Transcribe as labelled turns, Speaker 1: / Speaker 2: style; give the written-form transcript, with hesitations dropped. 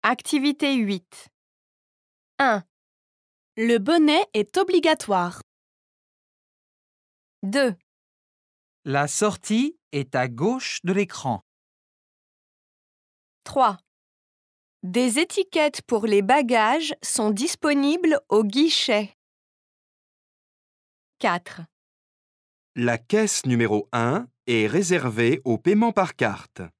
Speaker 1: Activité 8. 1,
Speaker 2: Le bonnet est obligatoire.
Speaker 1: 2,
Speaker 3: La sortie est à gauche de l'écran.
Speaker 1: 3. Des étiquettes pour les bagages sont disponibles au guichet. 4.
Speaker 4: La caisse numéro 1 est réservée au paiement par carte.